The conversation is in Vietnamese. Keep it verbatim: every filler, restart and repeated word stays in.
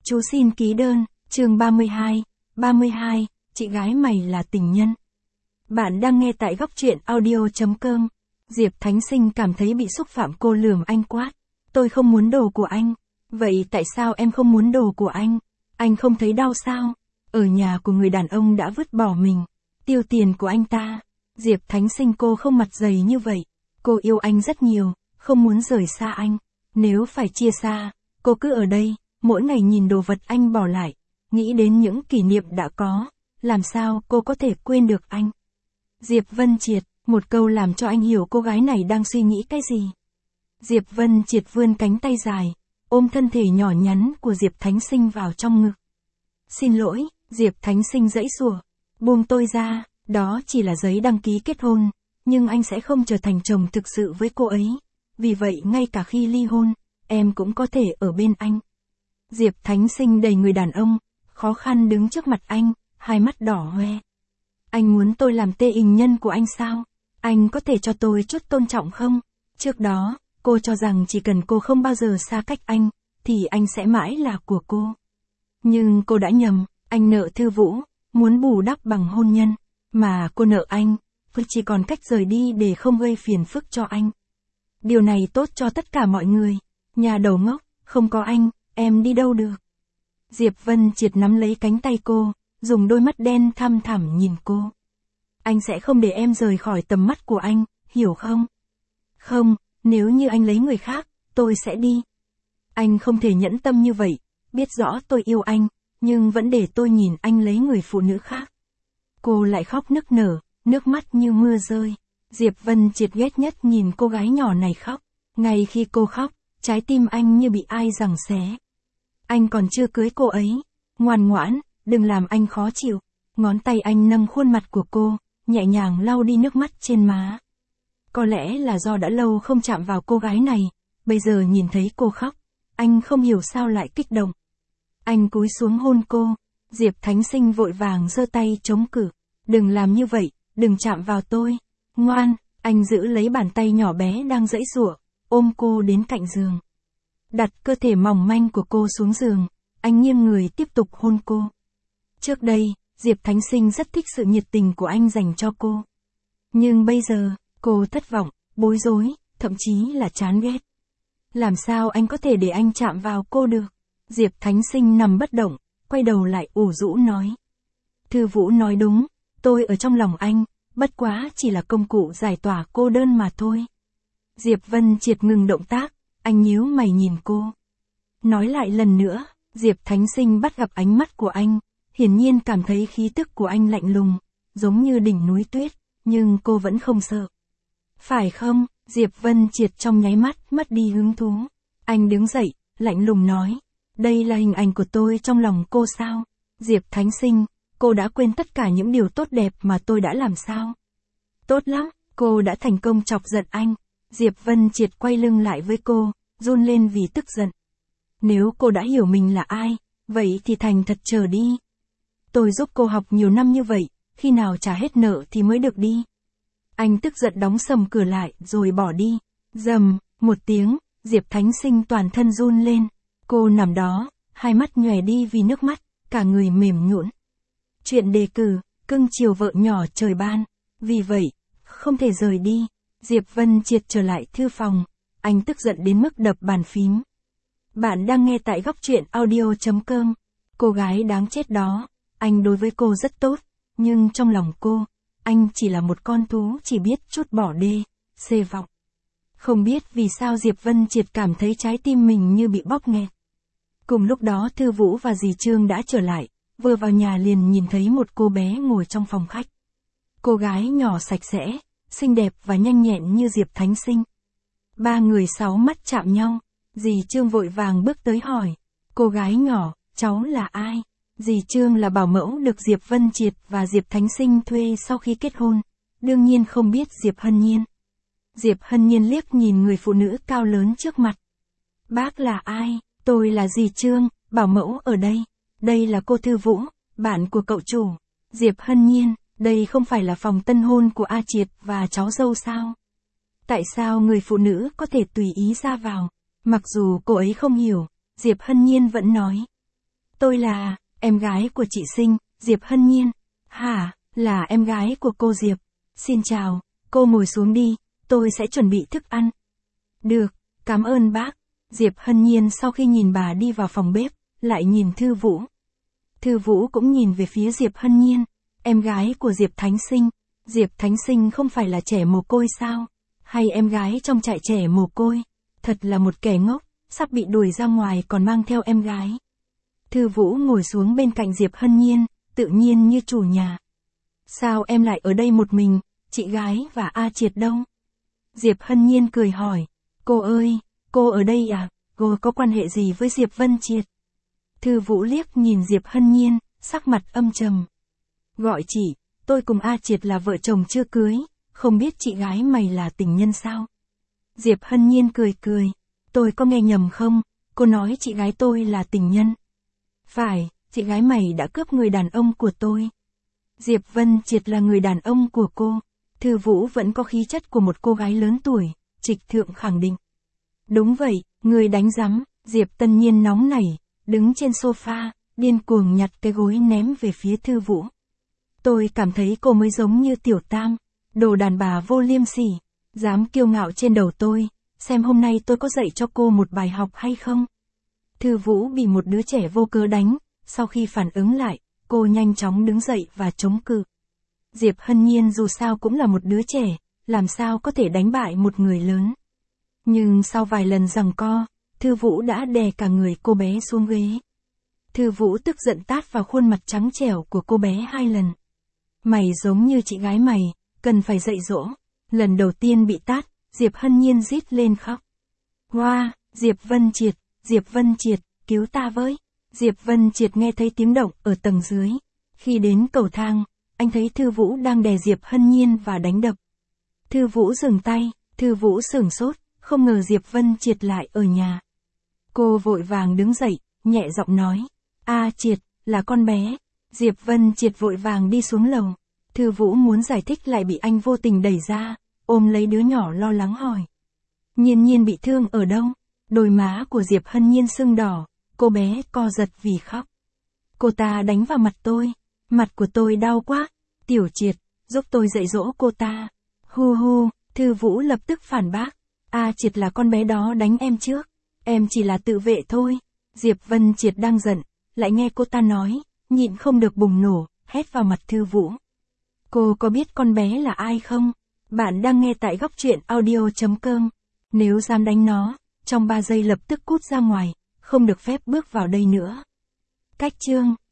Chú xin ký đơn, chương ba mươi hai, ba mươi hai, chị gái mày là tình nhân. Bạn đang nghe tại góc truyện audio.com. Diệp Thánh Sinh cảm thấy bị xúc phạm, cô lườm anh quát. Tôi không muốn đồ của anh. Vậy tại sao em không muốn đồ của anh? Anh không thấy đau sao? Ở nhà của người đàn ông đã vứt bỏ mình, tiêu tiền của anh ta. Diệp Thánh Sinh, cô không mặt dày như vậy. Cô yêu anh rất nhiều, không muốn rời xa anh. Nếu phải chia xa, cô cứ ở đây, mỗi ngày nhìn đồ vật anh bỏ lại, nghĩ đến những kỷ niệm đã có, làm sao cô có thể quên được anh? Diệp Vân Triệt, một câu làm cho anh hiểu cô gái này đang suy nghĩ cái gì. Diệp Vân Triệt vươn cánh tay dài, ôm thân thể nhỏ nhắn của Diệp Thánh Sinh vào trong ngực. Xin lỗi, Diệp Thánh Sinh giãy giụa, buông tôi ra, đó chỉ là giấy đăng ký kết hôn, nhưng anh sẽ không trở thành chồng thực sự với cô ấy. Vì vậy ngay cả khi ly hôn, em cũng có thể ở bên anh. Diệp Thánh Sinh đầy người đàn ông, khó khăn đứng trước mặt anh, hai mắt đỏ hoe. Anh muốn tôi làm tê hình nhân của anh sao? Anh có thể cho tôi chút tôn trọng không? Trước đó, cô cho rằng chỉ cần cô không bao giờ xa cách anh, thì anh sẽ mãi là của cô. Nhưng cô đã nhầm, anh nợ Thư Vũ, muốn bù đắp bằng hôn nhân, mà cô nợ anh, chỉ còn cách rời đi để không gây phiền phức cho anh. Điều này tốt cho tất cả mọi người. Nhà đầu ngốc, không có anh, em đi đâu được? Diệp Vân Triệt nắm lấy cánh tay cô, dùng đôi mắt đen thăm thẳm nhìn cô. Anh sẽ không để em rời khỏi tầm mắt của anh, hiểu không? Không, nếu như anh lấy người khác, tôi sẽ đi. Anh không thể nhẫn tâm như vậy, biết rõ tôi yêu anh, nhưng vẫn để tôi nhìn anh lấy người phụ nữ khác. Cô lại khóc nức nở, nước mắt như mưa rơi. Diệp Vân Triệt ghét nhất nhìn cô gái nhỏ này khóc. Ngay khi cô khóc, trái tim anh như bị ai giằng xé. Anh còn chưa cưới cô ấy. Ngoan ngoãn, đừng làm anh khó chịu. Ngón tay anh nâng khuôn mặt của cô, nhẹ nhàng lau đi nước mắt trên má. Có lẽ là do đã lâu không chạm vào cô gái này, bây giờ nhìn thấy cô khóc, anh không hiểu sao lại kích động. Anh cúi xuống hôn cô. Diệp Thánh Sinh vội vàng giơ tay chống cự. Đừng làm như vậy, đừng chạm vào tôi. Ngoan, anh giữ lấy bàn tay nhỏ bé đang giãy giụa, ôm cô đến cạnh giường. Đặt cơ thể mỏng manh của cô xuống giường, anh nghiêng người tiếp tục hôn cô. Trước đây, Diệp Thánh Sinh rất thích sự nhiệt tình của anh dành cho cô. Nhưng bây giờ, cô thất vọng, bối rối, thậm chí là chán ghét. Làm sao anh có thể để anh chạm vào cô được? Diệp Thánh Sinh nằm bất động, quay đầu lại ủ rũ nói. Thư Vũ nói đúng, tôi ở trong lòng anh, bất quá chỉ là công cụ giải tỏa cô đơn mà thôi. Diệp Vân Triệt ngừng động tác, anh nhíu mày nhìn cô. Nói lại lần nữa, Diệp Thánh Sinh bắt gặp ánh mắt của anh, hiển nhiên cảm thấy khí tức của anh lạnh lùng, giống như đỉnh núi tuyết, nhưng cô vẫn không sợ. Phải không? Diệp Vân Triệt trong nháy mắt mất đi hứng thú. Anh đứng dậy, lạnh lùng nói. Đây là hình ảnh của tôi trong lòng cô sao? Diệp Thánh Sinh, cô đã quên tất cả những điều tốt đẹp mà tôi đã làm sao? Tốt lắm, cô đã thành công chọc giận anh. Diệp Vân Triệt quay lưng lại với cô, run lên vì tức giận. Nếu cô đã hiểu mình là ai, vậy thì thành thật chờ đi. Tôi giúp cô học nhiều năm như vậy, khi nào trả hết nợ thì mới được đi. Anh tức giận đóng sầm cửa lại rồi bỏ đi. Rầm, một tiếng, Diệp Thánh Sinh toàn thân run lên. Cô nằm đó, hai mắt nhòe đi vì nước mắt, cả người mềm nhũn. Chuyện đề cử, cưng chiều vợ nhỏ trời ban. Vì vậy, không thể rời đi. Diệp Vân Triệt trở lại thư phòng. Anh tức giận đến mức đập bàn phím. Bạn đang nghe tại góc truyện audio.com. Cô gái đáng chết đó. Anh đối với cô rất tốt. Nhưng trong lòng cô, anh chỉ là một con thú chỉ biết chút bỏ đê, xê vọng. Không biết vì sao Diệp Vân Triệt cảm thấy trái tim mình như bị bóp nghẹt. Cùng lúc đó Thư Vũ và dì Trương đã trở lại, vừa vào nhà liền nhìn thấy một cô bé ngồi trong phòng khách. Cô gái nhỏ sạch sẽ, xinh đẹp và nhanh nhẹn như Diệp Thánh Sinh. Ba người sáu mắt chạm nhau, dì Trương vội vàng bước tới hỏi. Cô gái nhỏ, cháu là ai? Dì Trương là bảo mẫu được Diệp Vân Triệt và Diệp Thánh Sinh thuê sau khi kết hôn, đương nhiên không biết Diệp Hân Nhiên. Diệp Hân Nhiên liếc nhìn người phụ nữ cao lớn trước mặt. Bác là ai? Tôi là dì Trương, bảo mẫu ở đây. Đây là cô Thư Vũ, bạn của cậu chủ. Diệp Hân Nhiên, đây không phải là phòng tân hôn của A Triệt và cháu dâu sao? Tại sao người phụ nữ có thể tùy ý ra vào? Mặc dù cô ấy không hiểu, Diệp Hân Nhiên vẫn nói. tôi là, em gái của chị Sinh, Diệp Hân Nhiên. Hả, là em gái của cô Diệp. Xin chào, cô ngồi xuống đi, tôi sẽ chuẩn bị thức ăn. Được, cảm ơn bác. Diệp Hân Nhiên sau khi nhìn bà đi vào phòng bếp, lại nhìn Thư Vũ. Thư Vũ cũng nhìn về phía Diệp Hân Nhiên, em gái của Diệp Thánh Sinh. Diệp Thánh Sinh không phải là trẻ mồ côi sao? Hay em gái trong trại trẻ mồ côi? Thật là một kẻ ngốc, sắp bị đuổi ra ngoài còn mang theo em gái. Thư Vũ ngồi xuống bên cạnh Diệp Hân Nhiên, tự nhiên như chủ nhà. Sao em lại ở đây một mình, chị gái và A Triệt đâu? Diệp Hân Nhiên cười hỏi, cô ơi, cô ở đây à, cô có quan hệ gì với Diệp Vân Triệt? Thư Vũ liếc nhìn Diệp Hân Nhiên, sắc mặt âm trầm. Gọi chị, tôi cùng A Triệt là vợ chồng chưa cưới, không biết chị gái mày là tình nhân sao? Diệp Hân Nhiên cười cười, tôi có nghe nhầm không, cô nói chị gái tôi là tình nhân. Phải, chị gái mày đã cướp người đàn ông của tôi. Diệp Vân Triệt là người đàn ông của cô. Thư Vũ vẫn có khí chất của một cô gái lớn tuổi, trịch thượng khẳng định. Đúng vậy, người đánh rắm. Diệp Tân Nhiên nóng nảy, đứng trên sofa, điên cuồng nhặt cái gối ném về phía Thư Vũ. Tôi cảm thấy cô mới giống như Tiểu Tam, đồ đàn bà vô liêm sỉ, dám kiêu ngạo trên đầu tôi, xem hôm nay tôi có dạy cho cô một bài học hay không. Thư Vũ bị một đứa trẻ vô cớ đánh, sau khi phản ứng lại, cô nhanh chóng đứng dậy và chống cự. Diệp Hân Nhiên dù sao cũng là một đứa trẻ, làm sao có thể đánh bại một người lớn. Nhưng sau vài lần giằng co, Thư Vũ đã đè cả người cô bé xuống ghế. Thư Vũ tức giận tát vào khuôn mặt trắng trẻo của cô bé hai lần. Mày giống như chị gái mày, cần phải dạy dỗ. Lần đầu tiên bị tát, Diệp Hân Nhiên rít lên khóc. Hoa, wow, Diệp Vân Triệt, Diệp Vân Triệt, cứu ta với. Diệp Vân Triệt nghe thấy tiếng động ở tầng dưới. Khi đến cầu thang, anh thấy Thư Vũ đang đè Diệp Hân Nhiên và đánh đập. Thư Vũ dừng tay, Thư Vũ sửng sốt, không ngờ Diệp Vân Triệt lại ở nhà. Cô vội vàng đứng dậy, nhẹ giọng nói, A Triệt, là con bé. Diệp Vân Triệt vội vàng đi xuống lầu. Thư Vũ muốn giải thích lại bị anh vô tình đẩy ra, ôm lấy đứa nhỏ lo lắng hỏi. Nhiên Nhiên bị thương ở đâu? Đôi má của Diệp Hân Nhiên sưng đỏ, cô bé co giật vì khóc. Cô ta đánh vào mặt tôi, mặt của tôi đau quá. Tiểu Triệt, giúp tôi dạy dỗ cô ta. Hu hu, Thư Vũ lập tức phản bác. A Triệt là con bé đó đánh em trước. Em chỉ là tự vệ thôi. Diệp Vân Triệt đang giận, lại nghe cô ta nói, nhịn không được bùng nổ, hét vào mặt Thư Vũ. Cô có biết con bé là ai không? Bạn đang nghe tại góc truyện audio chấm com. Nếu dám đánh nó, trong ba giây lập tức cút ra ngoài, không được phép bước vào đây nữa. Cách chương